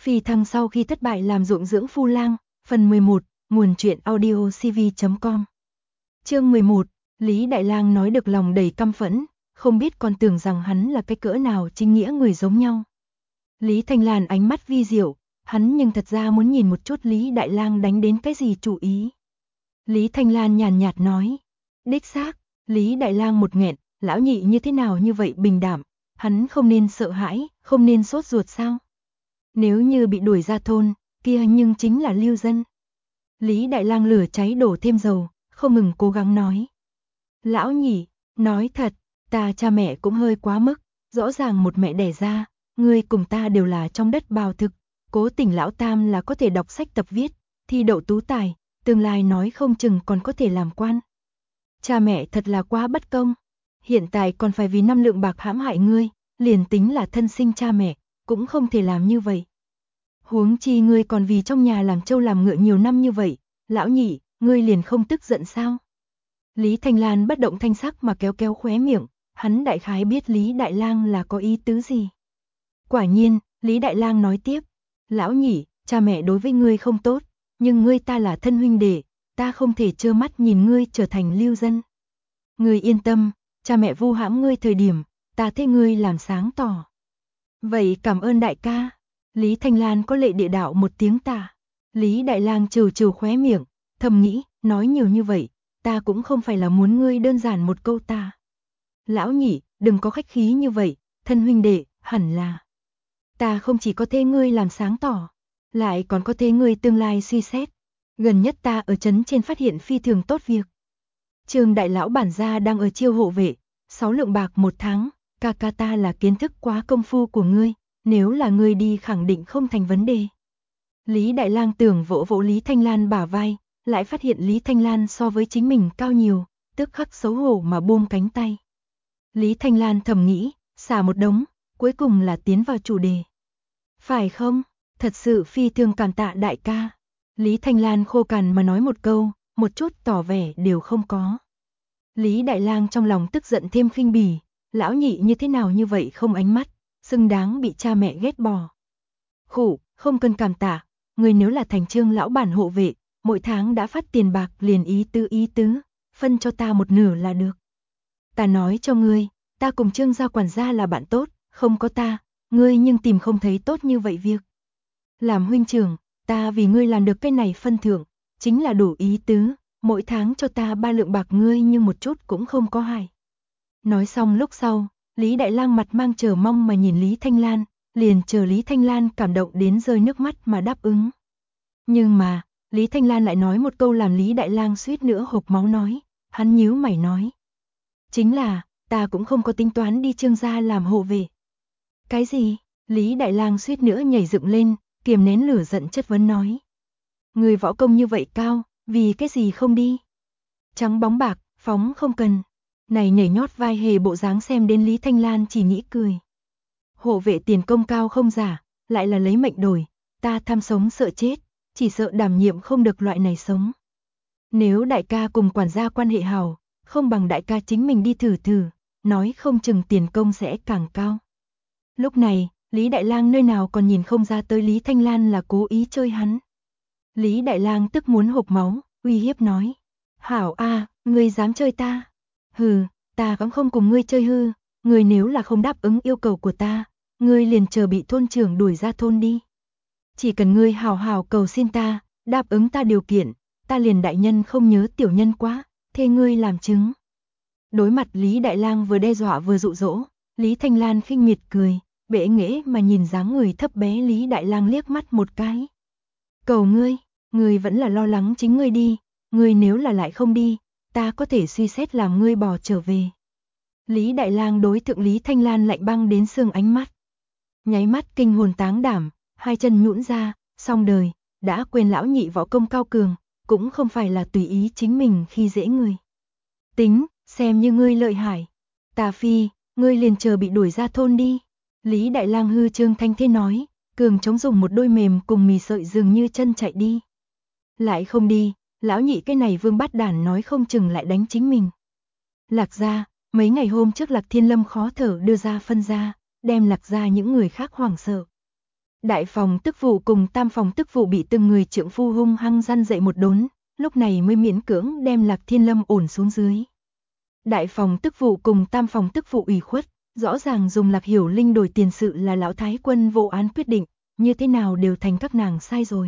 Phi thăng sau khi thất bại làm ruộng dưỡng phu lang, phần 11, nguồn truyện audio cv.com. Chương 11, Lý Đại Lang nói được lòng đầy căm phẫn, không biết còn tưởng rằng hắn là cái cỡ nào chính nghĩa người giống nhau. Lý Thanh Lan ánh mắt vi diệu, hắn nhưng thật ra muốn nhìn một chút Lý Đại Lang đánh đến cái gì chủ ý. Lý Thanh Lan nhàn nhạt nói, đích xác, Lý Đại Lang một nghẹn, lão nhị như thế nào như vậy bình đảm, hắn không nên sợ hãi, không nên sốt ruột sao? Nếu như bị đuổi ra thôn, kia nhưng chính là lưu dân. Lý Đại Lang lửa cháy đổ thêm dầu, không ngừng cố gắng nói. Lão nhị, nói thật, ta cha mẹ cũng hơi quá mức, rõ ràng một mẹ đẻ ra, ngươi cùng ta đều là trong đất bào thực, cố tình lão tam là có thể đọc sách tập viết, thi đậu tú tài, tương lai nói không chừng còn có thể làm quan. Cha mẹ thật là quá bất công, hiện tại còn phải vì 5 lượng bạc hãm hại ngươi, liền tính là thân sinh cha mẹ, cũng không thể làm như vậy. Huống chi ngươi còn vì trong nhà làm trâu làm ngựa nhiều năm như vậy, lão nhị, ngươi liền không tức giận sao? Lý Thanh Lan bất động thanh sắc mà kéo kéo khóe miệng, hắn đại khái biết Lý Đại Lang là có ý tứ gì. Quả nhiên, Lý Đại Lang nói tiếp, lão nhị, cha mẹ đối với ngươi không tốt, nhưng ngươi ta là thân huynh đệ, ta không thể trơ mắt nhìn ngươi trở thành lưu dân. Ngươi yên tâm, cha mẹ vu hãm ngươi thời điểm, ta thế ngươi làm sáng tỏ. Vậy cảm ơn đại ca. Lý Thanh Lan có lệ địa đạo một tiếng tạ. Lý Đại Lang trừ trừ khóe miệng, thầm nghĩ, nói nhiều như vậy, ta cũng không phải là muốn ngươi đơn giản một câu ta. Lão nhị, đừng có khách khí như vậy, thân huynh đệ, hẳn là. Ta không chỉ có thế ngươi làm sáng tỏ, lại còn có thế ngươi tương lai suy xét. Gần nhất ta ở trấn trên phát hiện phi thường tốt việc. Trương đại lão bản gia đang ở chiêu hộ vệ, 6 lượng bạc một tháng, ca ca ta là kiến thức quá công phu của ngươi, nếu là ngươi đi khẳng định không thành vấn đề. Lý Đại Lang tưởng vỗ vỗ Lý Thanh Lan bả vai, lại phát hiện Lý Thanh Lan so với chính mình cao nhiều, tức khắc xấu hổ mà buông cánh tay. Lý Thanh Lan thầm nghĩ, xả một đống, cuối cùng là tiến vào chủ đề. Phải không? Thật sự phi thường cảm tạ đại ca. Lý Thanh Lan khô cằn mà nói một câu, một chút tỏ vẻ đều không có. Lý Đại Lang trong lòng tức giận thêm khinh bỉ, lão nhị như thế nào như vậy không ánh mắt, xứng đáng bị cha mẹ ghét bỏ. Khủ, không cần cảm tạ, người nếu là thành Trương lão bản hộ vệ, mỗi tháng đã phát tiền bạc liền ý tứ, phân cho ta một nửa là được. Ta nói cho ngươi, ta cùng Trương gia quản gia là bạn tốt, không có ta, ngươi nhưng tìm không thấy tốt như vậy việc. Làm huynh trưởng, ta vì ngươi làm được cái này phân thưởng, chính là đủ ý tứ, mỗi tháng cho ta 3 lượng bạc ngươi nhưng một chút cũng không có hại. Nói xong lúc sau, Lý Đại Lang mặt mang chờ mong mà nhìn Lý Thanh Lan, liền chờ Lý Thanh Lan cảm động đến rơi nước mắt mà đáp ứng. Nhưng mà, Lý Thanh Lan lại nói một câu làm Lý Đại Lang suýt nữa hộc máu nói, hắn nhíu mày nói. Chính là, ta cũng không có tính toán đi Trương gia làm hộ vệ. Cái gì? Lý Đại Lang suýt nữa nhảy dựng lên, kiềm nén lửa giận chất vấn nói. Người võ công như vậy cao, vì cái gì không đi? Trắng bóng bạc, phóng không cần. Này nhảy nhót vai hề bộ dáng xem đến Lý Thanh Lan chỉ nghĩ cười. Hộ vệ tiền công cao không giả, lại là lấy mệnh đổi, ta tham sống sợ chết, chỉ sợ đảm nhiệm không được loại này sống. Nếu đại ca cùng quản gia quan hệ hảo, không bằng đại ca chính mình đi thử thử, nói không chừng tiền công sẽ càng cao. Lúc này, Lý Đại Lang nơi nào còn nhìn không ra tới Lý Thanh Lan là cố ý chơi hắn. Lý Đại Lang tức muốn hộc máu, uy hiếp nói. Hảo a, ngươi dám chơi ta? Hừ, ta cũng không cùng ngươi chơi hư, ngươi nếu là không đáp ứng yêu cầu của ta, ngươi liền chờ bị thôn trưởng đuổi ra thôn đi. Chỉ cần ngươi hào hào cầu xin ta, đáp ứng ta điều kiện, ta liền đại nhân không nhớ tiểu nhân quá, thề ngươi làm chứng. Đối mặt Lý Đại Lang vừa đe dọa vừa dụ dỗ, Lý Thanh Lan khinh miệt cười, bệ nghễ mà nhìn dáng người thấp bé Lý Đại Lang liếc mắt một cái. Cầu ngươi vẫn là lo lắng chính ngươi đi, ngươi nếu là lại không đi, ta có thể suy xét làm ngươi bỏ trở về. Lý Đại Lang đối thượng Lý Thanh Lan lạnh băng đến xương ánh mắt. Nháy mắt kinh hồn táng đảm, hai chân nhũn ra, xong đời, đã quên lão nhị võ công cao cường, cũng không phải là tùy ý chính mình khi dễ người. Tính, xem như ngươi lợi hại. Tà phi, ngươi liền chờ bị đuổi ra thôn đi. Lý Đại Lang hư trương thanh thế nói, cường chống dùng một đôi mềm cùng mì sợi dường như chân chạy đi. Lại không đi, lão nhị cái này vương bát đản nói không chừng lại đánh chính mình. Lạc gia, mấy ngày hôm trước Lạc Thiên Lâm khó thở đưa ra phân gia, đem Lạc gia những người khác hoảng sợ. Đại phòng tức phụ cùng tam phòng tức phụ bị từng người trượng phu hung hăng răn dậy một đốn, lúc này mới miễn cưỡng đem Lạc Thiên Lâm ổn xuống dưới. Đại phòng tức phụ cùng tam phòng tức phụ ủy khuất, rõ ràng dùng Lạc Hiểu Linh đổi tiền sự là lão thái quân vô án quyết định, như thế nào đều thành các nàng sai rồi.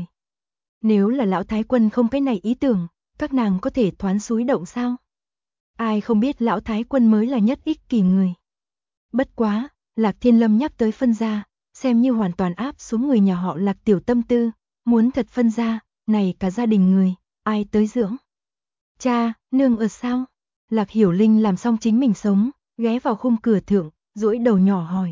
Nếu là lão thái quân không cái này ý tưởng, các nàng có thể thoán xúi động sao? Ai không biết lão thái quân mới là nhất ích kỷ người. Bất quá, Lạc Thiên Lâm nhắc tới phân gia, xem như hoàn toàn áp xuống người nhà họ Lạc tiểu tâm tư, muốn thật phân gia, này cả gia đình người, ai tới dưỡng? Cha, nương ở sao? Lạc Hiểu Linh làm xong chính mình sống, ghé vào khung cửa thượng, duỗi đầu nhỏ hỏi.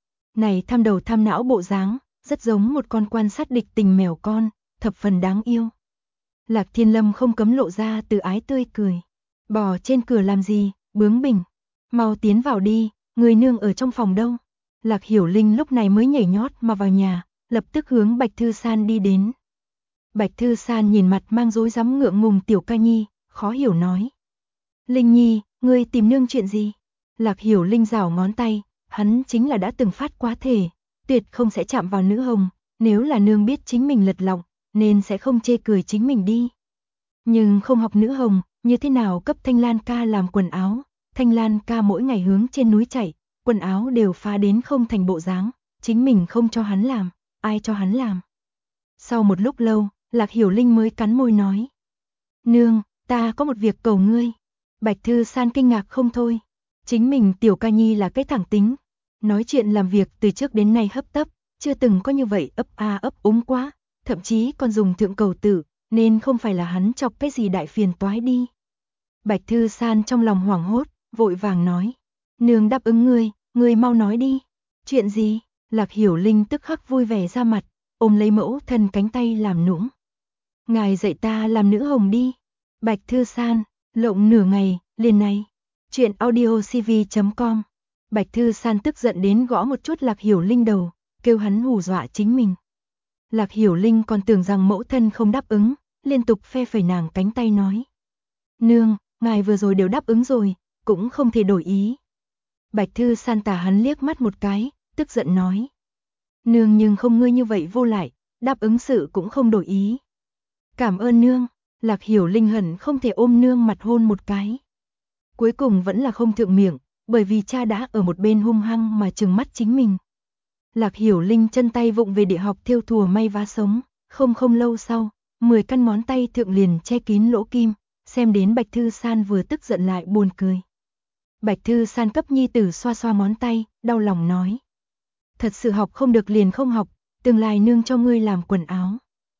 Này tham đầu tham não bộ dáng, rất giống một con quan sát địch tình mèo con, thập phần đáng yêu. Lạc Thiên Lâm không cấm lộ ra từ ái tươi cười. Bò trên cửa làm gì, bướng bỉnh. Mau tiến vào đi, người nương ở trong phòng đâu. Lạc Hiểu Linh lúc này mới nhảy nhót mà vào nhà, lập tức hướng Bạch Thư San đi đến. Bạch Thư San nhìn mặt mang rối rắm ngượng ngùng tiểu ca nhi, khó hiểu nói. Linh nhi, ngươi tìm nương chuyện gì? Lạc Hiểu Linh rảo ngón tay, hắn chính là đã từng phát quá thể, tuyệt không sẽ chạm vào nữ hồng, nếu là nương biết chính mình lật lọng, nên sẽ không chê cười chính mình đi. Nhưng không học nữ hồng, như thế nào cấp Thanh Lan ca làm quần áo, Thanh Lan ca mỗi ngày hướng trên núi chạy, quần áo đều phá đến không thành bộ dáng, chính mình không cho hắn làm, ai cho hắn làm. Sau một lúc lâu, Lạc Hiểu Linh mới cắn môi nói. Nương, ta có một việc cầu ngươi. Bạch Thư San kinh ngạc không thôi. Chính mình tiểu ca nhi là cái thẳng tính. Nói chuyện làm việc từ trước đến nay hấp tấp, chưa từng có như vậy ấp a ấp úng quá, thậm chí còn dùng thượng cầu tử, nên không phải là hắn chọc cái gì đại phiền toái đi. Bạch Thư San trong lòng hoảng hốt, vội vàng nói. Nương đáp ứng ngươi mau nói đi. Chuyện gì? Lạc Hiểu Linh tức khắc vui vẻ ra mặt, ôm lấy mẫu thân cánh tay làm nũng. Ngài dạy ta làm nữ hồng đi. Bạch Thư San, lộng nửa ngày, liền này. Chuyện audiocv.com. Bạch Thư San tức giận đến gõ một chút Lạc Hiểu Linh đầu, kêu hắn hù dọa chính mình. Lạc Hiểu Linh còn tưởng rằng mẫu thân không đáp ứng, liên tục phe phẩy nàng cánh tay nói. Nương, ngài vừa rồi đều đáp ứng rồi, cũng không thể đổi ý. Bạch Thư San tà hắn liếc mắt một cái, tức giận nói. Nương nhưng không ngươi như vậy vô lại, đáp ứng sự cũng không đổi ý. Cảm ơn nương, Lạc Hiểu Linh hận không thể ôm nương mặt hôn một cái. Cuối cùng vẫn là không thượng miệng, bởi vì cha đã ở một bên hung hăng mà trừng mắt chính mình. Lạc Hiểu Linh chân tay vụng về địa học thêu thùa may vá sống, không lâu sau, 10 căn ngón tay thượng liền che kín lỗ kim, xem đến Bạch Thư San vừa tức giận lại buồn cười. Bạch Thư San cấp nhi tử xoa xoa ngón tay, đau lòng nói. Thật sự học không được liền không học, tương lai nương cho ngươi làm quần áo.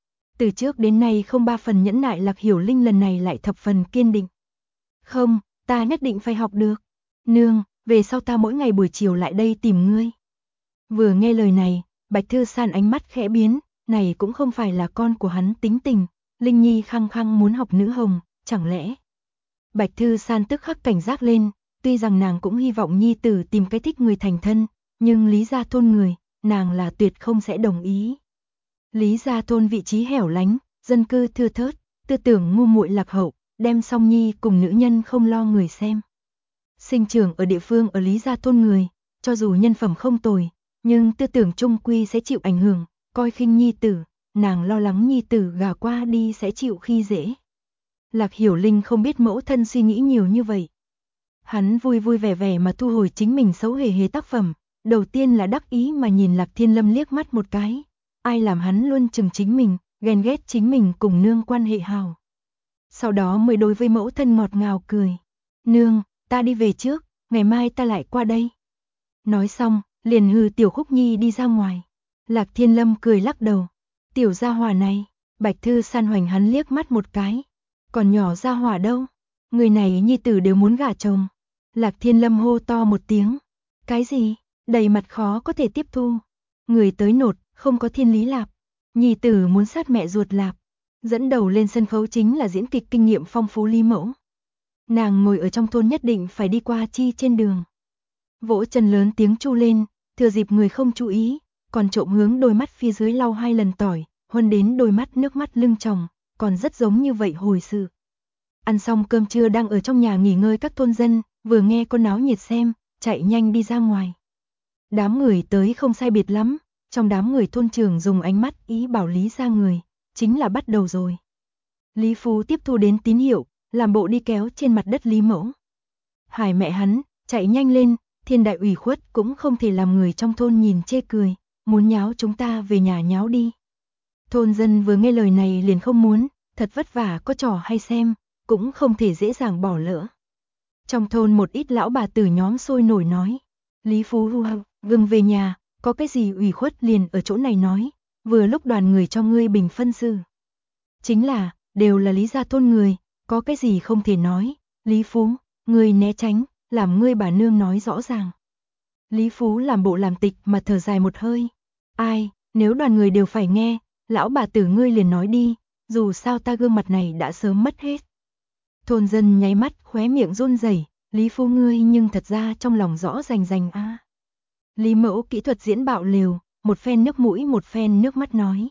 Từ trước đến nay không 3 phần nhẫn nại Lạc Hiểu Linh lần này lại thập phần kiên định. Không, ta nhất định phải học được. Nương, về sau ta mỗi ngày buổi chiều lại đây tìm ngươi. Vừa nghe lời này, Bạch Thư San ánh mắt khẽ biến, này cũng không phải là con của hắn tính tình, Linh Nhi khăng khăng muốn học nữ hồng, chẳng lẽ. Bạch Thư San tức khắc cảnh giác lên, tuy rằng nàng cũng hy vọng nhi tử tìm cái thích người thành thân, nhưng Lý Gia Thôn người, nàng là tuyệt không sẽ đồng ý. Lý Gia Thôn vị trí hẻo lánh, dân cư thưa thớt, tư tưởng ngu muội lạc hậu, đem song nhi cùng nữ nhân không lo người xem. Sinh trưởng ở địa phương ở Lý Gia Thôn người, cho dù nhân phẩm không tồi, nhưng tư tưởng trung quy sẽ chịu ảnh hưởng, coi khinh nhi tử, nàng lo lắng nhi tử gả qua đi sẽ chịu khi dễ. Lạc Hiểu Linh không biết mẫu thân suy nghĩ nhiều như vậy. Hắn vui vui vẻ vẻ mà thu hồi chính mình xấu hề hề tác phẩm, đầu tiên là đắc ý mà nhìn Lạc Thiên Lâm liếc mắt một cái, ai làm hắn luôn chừng chính mình, ghen ghét chính mình cùng nương quan hệ hào. Sau đó mới đối với mẫu thân ngọt ngào cười, nương, ta đi về trước, ngày mai ta lại qua đây. Nói xong, liền hừ tiểu Khúc Nhi đi ra ngoài. Lạc Thiên Lâm cười lắc đầu, tiểu gia hỏa này, Bạch Thư San hoành hắn liếc mắt một cái, còn nhỏ gia hỏa đâu, người này nhi tử đều muốn gả chồng. Lạc Thiên Lâm hô to một tiếng, cái gì, đầy mặt khó có thể tiếp thu, người tới nột, không có thiên lý lạp, nhi tử muốn sát mẹ ruột lạp. Dẫn đầu lên sân khấu chính là diễn kịch kinh nghiệm phong phú Lý Mẫu. Nàng ngồi ở trong thôn nhất định phải đi qua chi trên đường. Vỗ chân lớn tiếng chu lên, thừa dịp người không chú ý, còn trộm hướng đôi mắt phía dưới lau 2 lần tỏi, huân đến đôi mắt nước mắt lưng tròng, còn rất giống như vậy hồi sự. Ăn xong cơm trưa đang ở trong nhà nghỉ ngơi các thôn dân, vừa nghe con náo nhiệt xem, chạy nhanh đi ra ngoài. Đám người tới không sai biệt lắm, Trong đám người thôn trưởng dùng ánh mắt ý bảo Lý ra người, chính là bắt đầu rồi. Lý Phú tiếp thu đến tín hiệu, làm bộ đi kéo trên mặt đất Lý Mẫu. Hải mẹ hắn, chạy nhanh lên, thiên đại ủy khuất cũng không thể làm người trong thôn nhìn chê cười, muốn nháo chúng ta về nhà nháo đi. Thôn dân vừa nghe lời này liền không muốn, thật vất vả có trò hay xem, cũng không thể dễ dàng bỏ lỡ. Trong thôn một ít lão bà tử nhóm sôi nổi nói, Lý Phú gừng về nhà, có cái gì ủy khuất liền ở chỗ này nói, vừa lúc đoàn người cho ngươi bình phân xử. Chính là, đều là Lý gia thôn người, có cái gì không thể nói, Lý Phú, ngươi né tránh, làm ngươi bà nương nói rõ ràng. Lý Phú làm bộ làm tịch mà thở dài một hơi, ai, nếu đoàn người đều phải nghe, lão bà tử ngươi liền nói đi, dù sao ta gương mặt này đã sớm mất hết. Thôn dân nháy mắt khóe miệng run rẩy, Lý Phú ngươi nhưng thật ra trong lòng rõ rành rành a. Lý Mẫu kỹ thuật diễn bạo liều, một phen nước mũi một phen nước mắt nói.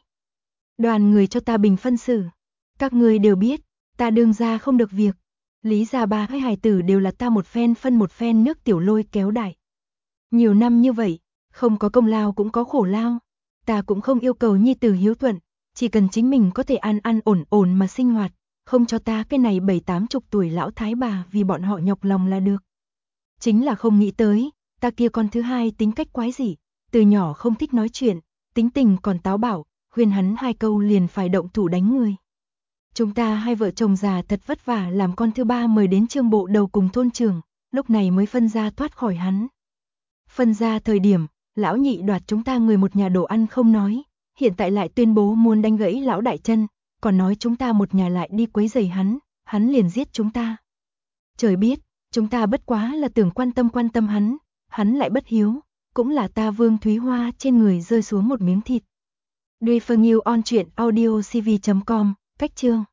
Đoàn người cho ta bình phân xử, các ngươi đều biết, ta đương ra không được việc. Lý gia ba hai hài tử đều là ta một phen phân một phen nước tiểu lôi kéo đại. Nhiều năm như vậy, không có công lao cũng có khổ lao. Ta cũng không yêu cầu nhi tử hiếu thuận, chỉ cần chính mình có thể ăn ổn ổn mà sinh hoạt, không cho ta cái này 7-80 tuổi lão thái bà vì bọn họ nhọc lòng là được. Chính là không nghĩ tới, ta kia con thứ hai tính cách quái dị, từ nhỏ không thích nói chuyện, tính tình còn táo bạo, khuyên hắn 2 câu liền phải động thủ đánh người. Chúng ta hai vợ chồng già thật vất vả làm con thứ ba mời đến trương bộ đầu cùng thôn trưởng, lúc này mới phân ra thoát khỏi hắn. Phân ra thời điểm, lão nhị đoạt chúng ta người một nhà đồ ăn không nói, hiện tại lại tuyên bố muốn đánh gãy lão đại chân, còn nói chúng ta một nhà lại đi quấy rầy hắn liền giết chúng ta. Trời biết, chúng ta bất quá là tưởng quan tâm hắn lại bất hiếu, cũng là ta Vương Thúy Hoa trên người rơi xuống một miếng thịt. Duy Phương Yêu on truyện audio cv.com, cách chương.